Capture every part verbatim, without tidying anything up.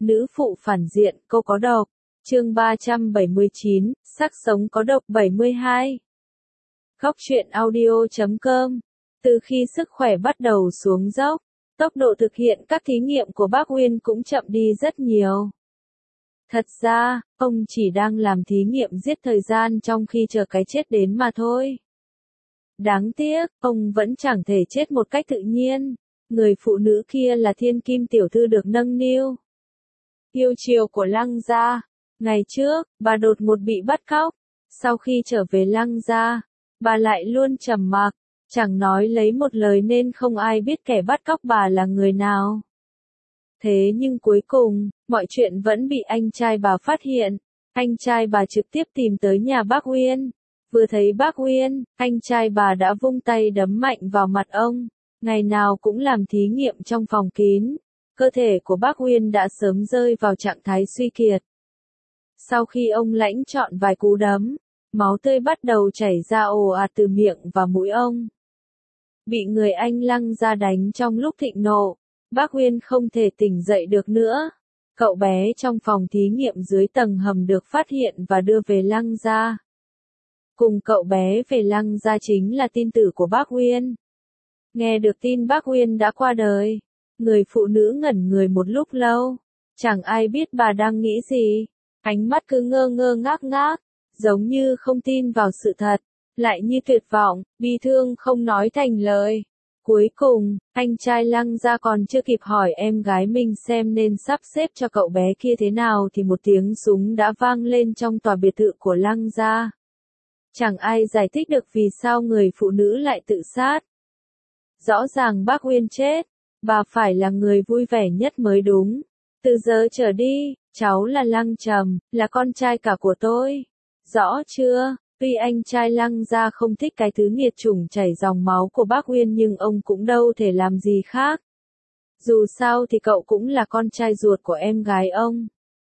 Nữ phụ phản diện, cô có độc. Chương ba trăm bảy mươi chín, sắc sống có độc bảy mươi hai. Góc truyện audio chấm com. Từ khi sức khỏe bắt đầu xuống dốc, tốc độ thực hiện các thí nghiệm của bác Uyên cũng chậm đi rất nhiều. Thật ra, ông chỉ đang làm thí nghiệm giết thời gian trong khi chờ cái chết đến mà thôi. Đáng tiếc, ông vẫn chẳng thể chết một cách tự nhiên. Người phụ nữ kia là thiên kim tiểu thư được nâng niu yêu chiều của Lăng gia. Ngày trước, bà đột ngột bị bắt cóc. Sau khi trở về Lăng gia, bà lại luôn trầm mặc, chẳng nói lấy một lời nên không ai biết kẻ bắt cóc bà là người nào. Thế nhưng cuối cùng, mọi chuyện vẫn bị anh trai bà phát hiện. Anh trai bà trực tiếp tìm tới nhà bác Uyên. Vừa thấy bác Uyên, anh trai bà đã vung tay đấm mạnh vào mặt ông. Ngày nào cũng làm thí nghiệm trong phòng kín. Cơ thể của bác Uyên đã sớm rơi vào trạng thái suy kiệt. Sau khi ông lãnh trọn vài cú đấm, máu tươi bắt đầu chảy ra ồ ạt từ miệng và mũi ông. Bị người anh Lăng gia đánh trong lúc thịnh nộ, bác Uyên không thể tỉnh dậy được nữa. Cậu bé trong phòng thí nghiệm dưới tầng hầm được phát hiện và đưa về Lăng gia. Cùng cậu bé về Lăng gia chính là tin tử của bác Uyên. Nghe được tin bác Uyên đã qua đời, người phụ nữ ngẩn người một lúc lâu. Chẳng ai biết bà đang nghĩ gì. Ánh mắt cứ ngơ ngơ ngác ngác, giống như không tin vào sự thật, lại như tuyệt vọng, bi thương không nói thành lời. Cuối cùng, anh trai Lăng gia còn chưa kịp hỏi em gái mình xem nên sắp xếp cho cậu bé kia thế nào thì một tiếng súng đã vang lên trong tòa biệt thự của Lăng gia. Chẳng ai giải thích được vì sao người phụ nữ lại tự sát. Rõ ràng bác Uyên chết, bà phải là người vui vẻ nhất mới đúng. Từ giờ trở đi, cháu là Lăng Trầm, là con trai cả của tôi. Rõ chưa? Tuy anh trai Lăng gia không thích cái thứ nghiệt chủng chảy dòng máu của bác Uyên nhưng ông cũng đâu thể làm gì khác. Dù sao thì cậu cũng là con trai ruột của em gái ông.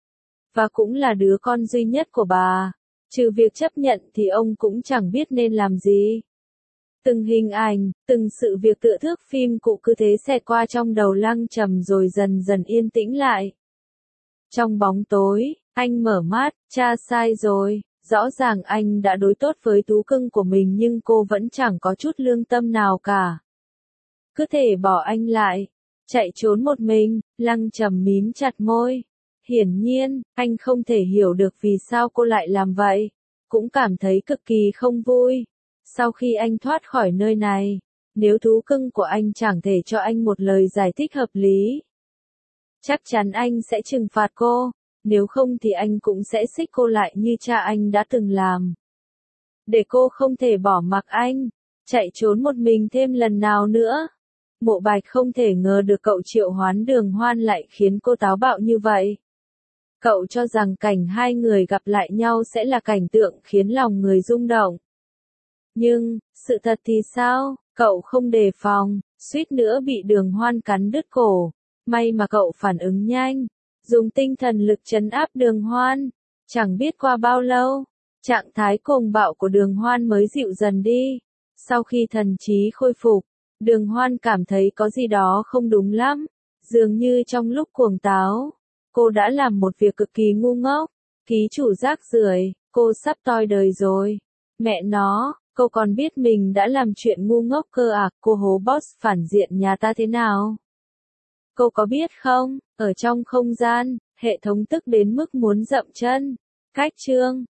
Và cũng là đứa con duy nhất của bà. Trừ việc chấp nhận thì ông cũng chẳng biết nên làm gì. Từng hình ảnh, từng sự việc tựa thước phim cụ cứ thế xẹt qua trong đầu Lăng Trầm rồi dần dần yên tĩnh lại. Trong bóng tối, anh mở mắt, cha sai rồi, rõ ràng anh đã đối tốt với Tú Cưng của mình nhưng cô vẫn chẳng có chút lương tâm nào cả. Cứ thể bỏ anh lại, chạy trốn một mình, Lăng Trầm mím chặt môi. Hiển nhiên, anh không thể hiểu được vì sao cô lại làm vậy, cũng cảm thấy cực kỳ không vui. Sau khi anh thoát khỏi nơi này, nếu Thú Cưng của anh chẳng thể cho anh một lời giải thích hợp lý, chắc chắn anh sẽ trừng phạt cô, nếu không thì anh cũng sẽ xích cô lại như cha anh đã từng làm. Để cô không thể bỏ mặc anh, chạy trốn một mình thêm lần nào nữa. Mộ Bạch không thể ngờ được cậu triệu hoán Đường Hoan lại khiến cô táo bạo như vậy. Cậu cho rằng cảnh hai người gặp lại nhau sẽ là cảnh tượng khiến lòng người rung động. Nhưng, sự thật thì sao? Cậu không đề phòng, suýt nữa bị Đường Hoan cắn đứt cổ. May mà cậu phản ứng nhanh, dùng tinh thần lực trấn áp Đường Hoan. Chẳng biết qua bao lâu, trạng thái cuồng bạo của Đường Hoan mới dịu dần đi. Sau khi thần trí khôi phục, Đường Hoan cảm thấy có gì đó không đúng lắm. Dường như trong lúc cuồng táo, cô đã làm một việc cực kỳ ngu ngốc. Ký chủ rác rưởi, cô sắp toi đời rồi. Mẹ nó, cô còn biết mình đã làm chuyện ngu ngốc cơ à? Cô hố boss phản diện nhà ta thế nào? Cô có biết không, ở trong không gian, hệ thống tức đến mức muốn dậm chân. Cách chương